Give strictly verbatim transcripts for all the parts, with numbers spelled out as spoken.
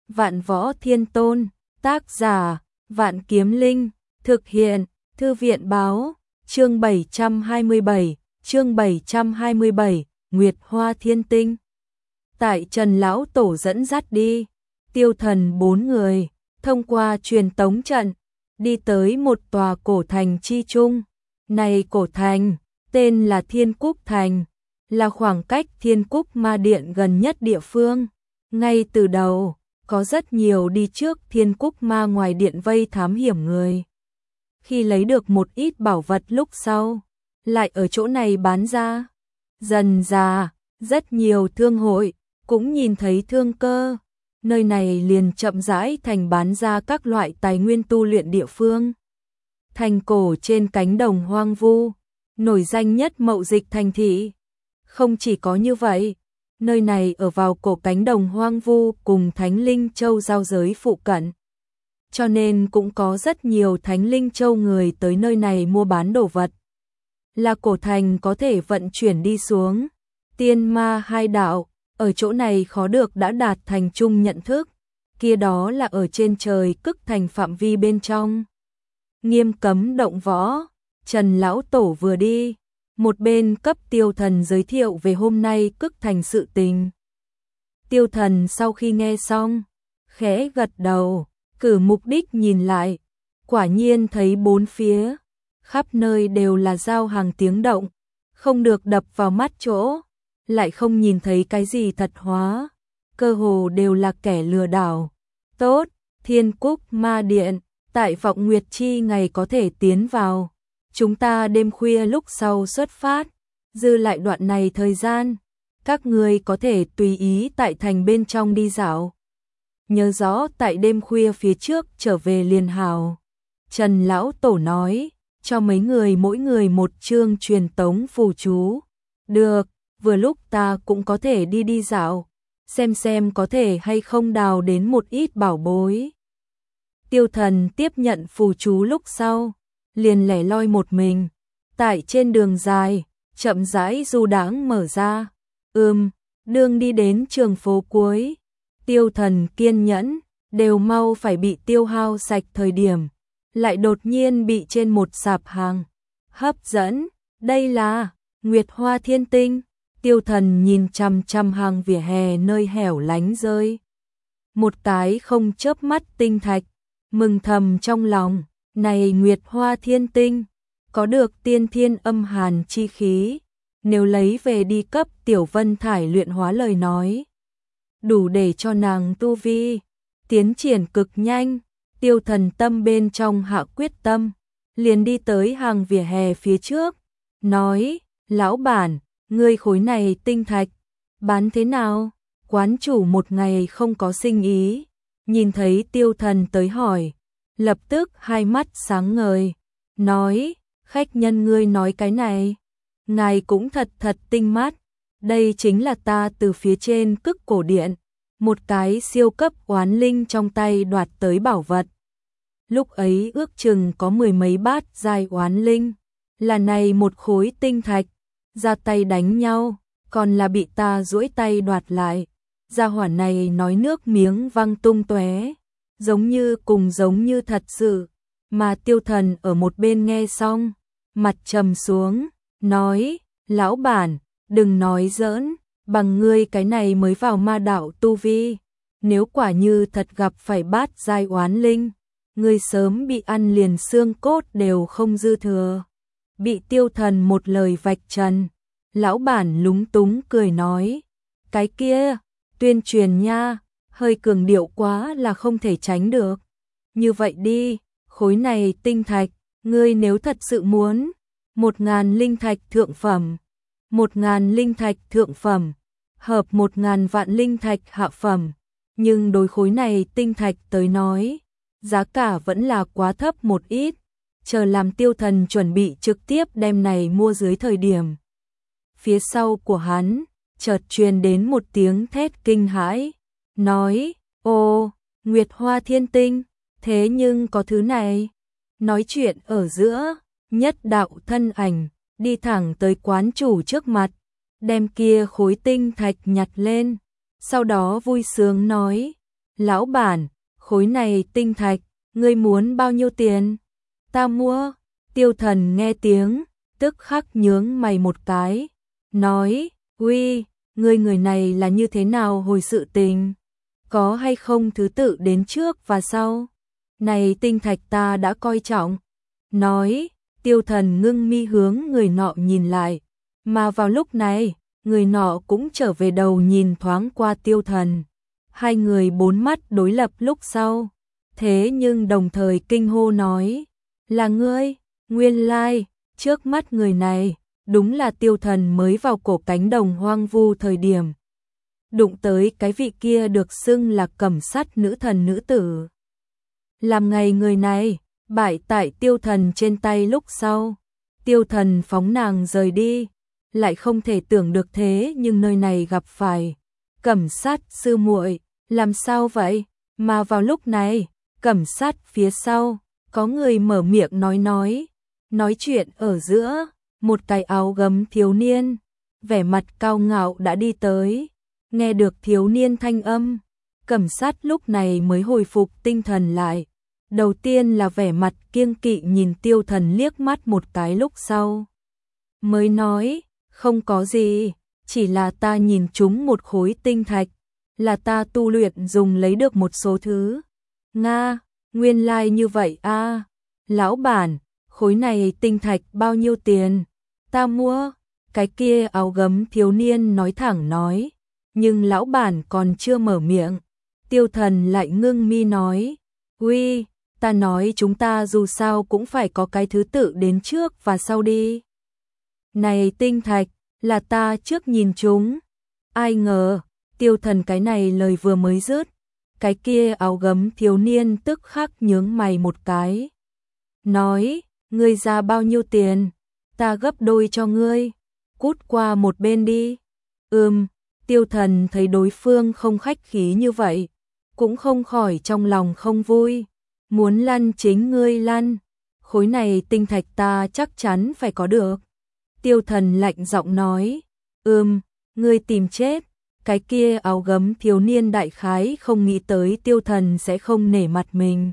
Vạn Võ Thiên Tôn, tác giả, Vạn Kiếm Linh, thực hiện, Thư viện báo, chương bảy trăm hai mươi bảy, chương bảy trăm hai mươi bảy, Nguyệt Hoa Thiên Tinh. Tại Trần Lão Tổ dẫn dắt đi, Tiêu Thần bốn người, thông qua truyền tống trận, đi tới một tòa cổ thành chi trung. Này cổ thành, tên là Thiên Cúc Thành, là khoảng cách Thiên Cúc Ma Điện gần nhất địa phương. Ngay từ đầu, có rất nhiều đi trước Thiên Cúc Ma ngoài điện vây thám hiểm người. Khi lấy được một ít bảo vật lúc sau, lại ở chỗ này bán ra. Dần dà, rất nhiều thương hội cũng nhìn thấy thương cơ, nơi này liền chậm rãi thành bán ra các loại tài nguyên tu luyện địa phương. Thành cổ trên cánh đồng hoang vu, nổi danh nhất mậu dịch thành thị. Không chỉ có như vậy, nơi này ở vào cổ cánh đồng hoang vu cùng Thánh Linh Châu giao giới phụ cận. Cho nên cũng có rất nhiều Thánh Linh Châu người tới nơi này mua bán đồ vật. Là cổ thành có thể vận chuyển đi xuống. Tiên ma hai đạo, ở chỗ này khó được đã đạt thành chung nhận thức. Kia đó là ở trên trời Cức Thành phạm vi bên trong. Nghiêm cấm động võ, Trần Lão Tổ vừa đi, một bên cấp Tiêu Thần giới thiệu về hôm nay Cức Thành sự tình. Tiêu Thần sau khi nghe xong, khẽ gật đầu, cử mục đích nhìn lại, quả nhiên thấy bốn phía, khắp nơi đều là giao hàng tiếng động, không được đập vào mắt chỗ, lại không nhìn thấy cái gì thật hóa, cơ hồ đều là kẻ lừa đảo. Tốt, Thiên Cúc Ma Điện, tại Vọng Nguyệt Chi ngày có thể tiến vào. Chúng ta đêm khuya lúc sau xuất phát, dư lại đoạn này thời gian, các người có thể tùy ý tại thành bên trong đi dạo. Nhớ rõ tại đêm khuya phía trước trở về liền hào. Trần Lão Tổ nói, cho mấy người mỗi người một chương truyền tống phù chú. Được, vừa lúc ta cũng có thể đi đi dạo, xem xem có thể hay không đào đến một ít bảo bối. Tiêu Thần tiếp nhận phù chú lúc sau, liền lẻ loi một mình, tại trên đường dài, chậm rãi du đãng mở ra. Ừm, đường đi đến trường phố cuối, Tiêu Thần kiên nhẫn, đều mau phải bị tiêu hao sạch thời điểm, lại đột nhiên bị trên một sạp hàng hấp dẫn. Đây là Nguyệt Hoa Thiên Tinh. Tiêu Thần nhìn chằm chằm hàng vỉa hè nơi hẻo lánh rơi một cái không chớp mắt tinh thạch, mừng thầm trong lòng, này Nguyệt Hoa Thiên Tinh, có được tiên thiên âm hàn chi khí, nếu lấy về đi cấp Tiểu Vân Thải luyện hóa lời nói, đủ để cho nàng tu vi tiến triển cực nhanh. Tiêu Thần tâm bên trong hạ quyết tâm, liền đi tới hàng vỉa hè phía trước, nói, lão bản, ngươi khối này tinh thạch, bán thế nào? Quán chủ một ngày không có sinh ý, nhìn thấy Tiêu Thần tới hỏi, lập tức hai mắt sáng ngời, nói, khách nhân ngươi nói cái này, ngài cũng thật thật tinh mắt, đây chính là ta từ phía trên Cức Cổ Điện, một cái siêu cấp oán linh trong tay đoạt tới bảo vật. Lúc ấy ước chừng có mười mấy bát giai oán linh, là này một khối tinh thạch, ra tay đánh nhau, còn là bị ta duỗi tay đoạt lại. Gia hỏa này nói nước miếng văng tung tóe, giống như cùng giống như thật sự, mà Tiêu Thần ở một bên nghe xong, mặt trầm xuống, nói, lão bản, đừng nói giỡn, bằng ngươi cái này mới vào ma đạo tu vi, nếu quả như thật gặp phải bát giai oán linh, ngươi sớm bị ăn liền xương cốt đều không dư thừa. Bị Tiêu Thần một lời vạch trần, lão bản lúng túng cười nói, cái kia, tuyên truyền nha, hơi cường điệu quá là không thể tránh được. Như vậy đi, khối này tinh thạch, ngươi nếu thật sự muốn, một ngàn linh thạch thượng phẩm, một ngàn linh thạch thượng phẩm, hợp một ngàn vạn linh thạch hạ phẩm, nhưng đối khối này tinh thạch tới nói, giá cả vẫn là quá thấp một ít, chờ làm Tiêu Thần chuẩn bị trực tiếp đem này mua dưới thời điểm. Phía sau của hắn, chợt truyền đến một tiếng thét kinh hãi, nói, ô, Nguyệt Hoa Thiên Tinh, thế nhưng có thứ này. Nói chuyện ở giữa, nhất đạo thân ảnh, đi thẳng tới quán chủ trước mặt, đem kia khối tinh thạch nhặt lên, sau đó vui sướng nói, Lão bản, khối này tinh thạch, ngươi muốn bao nhiêu tiền? Ta mua. Tiêu Thần nghe tiếng, tức khắc nhướng mày một cái, nói, uy, ngươi người này là như thế nào hồi sự tình? Có hay không thứ tự đến trước và sau? Này tinh thạch ta đã coi trọng. Nói, Tiêu Thần ngưng mi hướng người nọ nhìn lại, mà vào lúc này, người nọ cũng trở về đầu nhìn thoáng qua Tiêu Thần. Hai người bốn mắt đối lập lúc sau, thế nhưng đồng thời kinh hô nói, là ngươi, nguyên lai, trước mắt người này, đúng là Tiêu Thần mới vào cổ cánh đồng hoang vu thời điểm. Đụng tới cái vị kia được xưng là Cẩm Sắt nữ thần nữ tử. Làm ngày người này, bại tại Tiêu Thần trên tay lúc sau, Tiêu Thần phóng nàng rời đi, lại không thể tưởng được thế nhưng nơi này gặp phải Cẩm Sắt sư muội, làm sao vậy? Mà vào lúc này, Cẩm Sắt phía sau, có người mở miệng nói nói, nói chuyện ở giữa, một cái áo gấm thiếu niên, vẻ mặt cao ngạo đã đi tới, nghe được thiếu niên thanh âm, Cẩm Sắt lúc này mới hồi phục tinh thần lại. Đầu tiên là vẻ mặt kiêng kỵ nhìn Tiêu Thần liếc mắt một cái lúc sau. Mới nói, không có gì, chỉ là ta nhìn trúng một khối tinh thạch, là ta tu luyện dùng lấy được một số thứ. Nga, nguyên lai like như vậy a à. Lão bản, khối này tinh thạch bao nhiêu tiền? Ta mua. Cái kia áo gấm thiếu niên nói thẳng nói, nhưng lão bản còn chưa mở miệng. Tiêu Thần lại ngưng mi nói, uy, ta nói chúng ta dù sao cũng phải có cái thứ tự đến trước và sau đi. Này tinh thạch, là ta trước nhìn chúng. Ai ngờ, Tiêu Thần cái này lời vừa mới dứt, cái kia áo gấm thiếu niên tức khắc nhướng mày một cái. Nói, ngươi ra bao nhiêu tiền? Ta gấp đôi cho ngươi. Cút qua một bên đi. Ừm, Tiêu Thần thấy đối phương không khách khí như vậy, cũng không khỏi trong lòng không vui. Muốn lăn chính ngươi lăn, khối này tinh thạch ta chắc chắn phải có được. Tiêu Thần lạnh giọng nói, ừm, ngươi tìm chết. Cái kia áo gấm thiếu niên đại khái không nghĩ tới Tiêu Thần sẽ không nể mặt mình.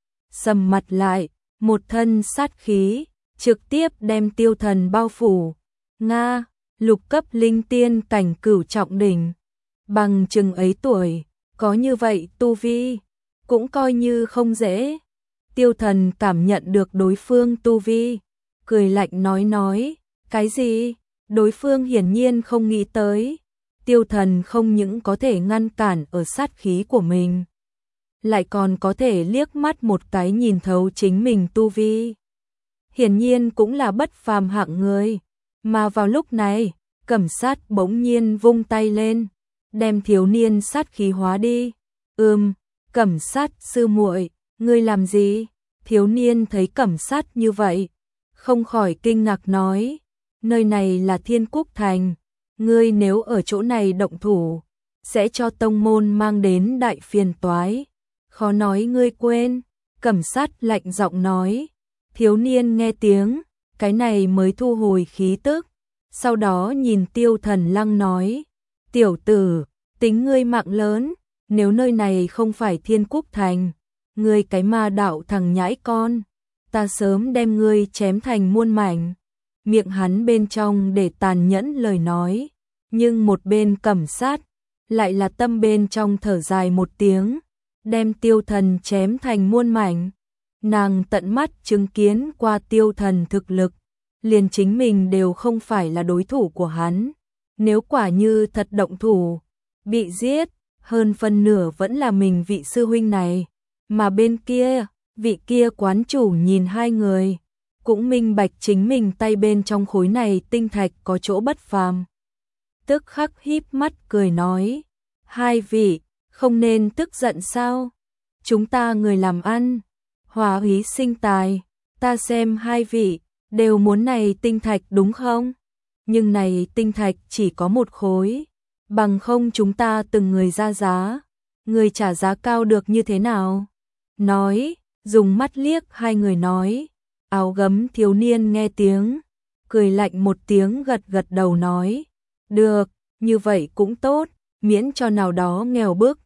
Sầm mặt lại, một thân sát khí, trực tiếp đem Tiêu Thần bao phủ. Nga, lục cấp linh tiên cảnh cửu trọng đỉnh. Bằng chừng ấy tuổi, có như vậy tu vi, cũng coi như không dễ. Tiêu Thần cảm nhận được đối phương tu vi, cười lạnh nói nói, cái gì? Đối phương hiển nhiên không nghĩ tới. Tiêu Thần không những có thể ngăn cản ở sát khí của mình, lại còn có thể liếc mắt một cái nhìn thấu chính mình tu vi. Hiển nhiên cũng là bất phàm hạng người. Mà vào lúc này, Cẩm Sát bỗng nhiên vung tay lên, đem thiếu niên sát khí hóa đi. Ừm, Cẩm Sát sư muội, ngươi làm gì? Thiếu niên thấy Cẩm Sát như vậy, không khỏi kinh ngạc nói, nơi này là Thiên Quốc Thành, ngươi nếu ở chỗ này động thủ, sẽ cho tông môn mang đến đại phiền toái. Khó nói ngươi quên. Cẩm Sát lạnh giọng nói. Thiếu niên nghe tiếng, cái này mới thu hồi khí tức, sau đó nhìn Tiêu Thần Lăng nói, tiểu tử, tính ngươi mạng lớn, nếu nơi này không phải Thiên Quốc Thành, ngươi cái ma đạo thằng nhãi con, ta sớm đem ngươi chém thành muôn mảnh. Miệng hắn bên trong để tàn nhẫn lời nói, nhưng một bên Cẩm Sát, lại là tâm bên trong thở dài một tiếng, đem Tiêu Thần chém thành muôn mảnh. Nàng tận mắt chứng kiến qua Tiêu Thần thực lực, liền chính mình đều không phải là đối thủ của hắn. Nếu quả như thật động thủ, bị giết, hơn phân nửa vẫn là mình vị sư huynh này. Mà bên kia, vị kia quán chủ nhìn hai người, cũng minh bạch chính mình tay bên trong khối này tinh thạch có chỗ bất phàm. Tức khắc híp mắt cười nói, hai vị, không nên tức giận sao? Chúng ta người làm ăn, hòa húy sinh tài, ta xem hai vị đều muốn này tinh thạch đúng không? Nhưng này tinh thạch chỉ có một khối, bằng không chúng ta từng người ra giá, người trả giá cao được như thế nào? Nói, dùng mắt liếc hai người nói, áo gấm thiếu niên nghe tiếng, cười lạnh một tiếng gật gật đầu nói, được, như vậy cũng tốt, miễn cho nào đó nghèo bức,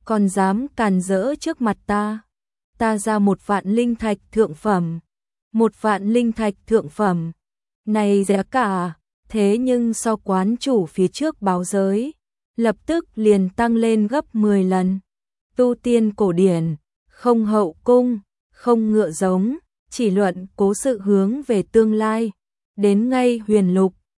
còn dám càn rỡ trước mặt ta. Ta ra một vạn linh thạch thượng phẩm. Một vạn linh thạch thượng phẩm. Này giá cả, thế nhưng so quán chủ phía trước báo giới, lập tức liền tăng lên gấp mười lần. Tu tiên cổ điển, không hậu cung, không ngựa giống, chỉ luận cố sự hướng về tương lai. Đến ngay huyền lục,